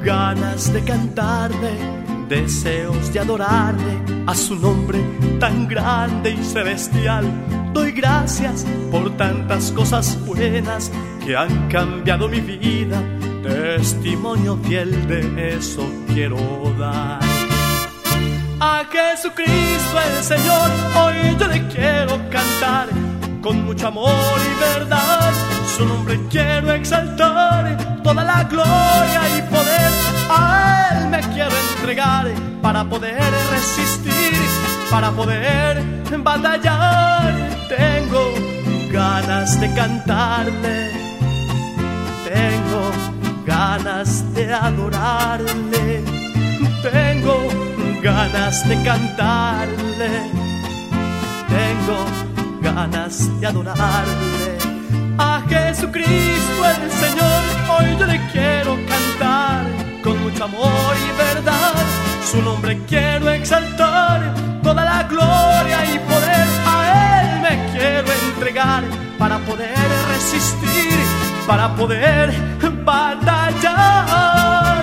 ganas de cantarle, deseos de adorarle, a su nombre tan grande y celestial. Doy gracias por tantas cosas buenas que han cambiado mi vida, testimonio fiel de eso quiero dar. A Jesucristo el Señor hoy yo le quiero cantar, con mucho amor y verdad su nombre quiero exaltar. Toda la gloria y poder a Él me quiero entregar, para poder resistir, para poder batallar. Tengo ganas de cantarle, tengo ganas de adorarle, tengo ganas de cantarle, tengo ganas de adorarle. A Jesucristo el Señor hoy yo le quiero cantar, con mucho amor y verdad su nombre quiero exaltar. Toda la gloria y poder a Él me quiero entregar, para poder resistir, para poder batallar.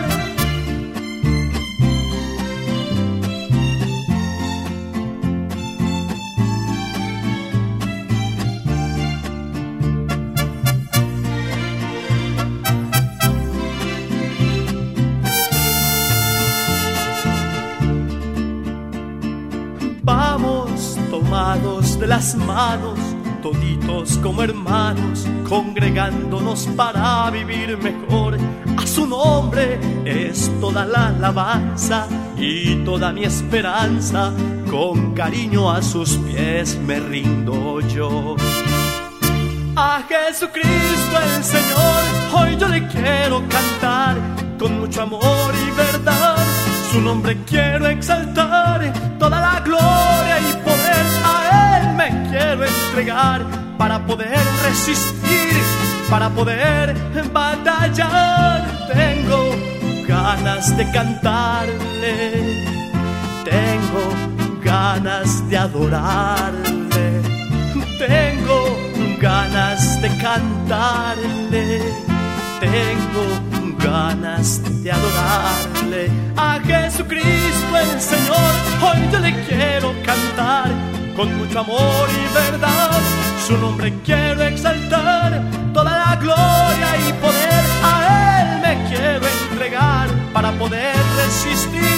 Vamos tomados de las manos, toditos como hermanos, congregándonos para vivir mejor. A su nombre es toda la alabanza y toda mi esperanza, con cariño a sus pies me rindo yo. A Jesucristo el Señor hoy yo le quiero cantar, con mucho amor y verdad su nombre quiero exaltar. Toda la gloria y poder a Él me quiero entregar, para poder resistir, para poder batallar. Tengo ganas de cantarle, tengo ganas de adorarle, tengo ganas de cantarle, tengo ganas de adorarle. A Jesucristo el Señor hoy yo le quiero cantar, con mucho amor y verdad su nombre quiero exaltar. Toda la gloria y poder a Él me quiero entregar, para poder resistir,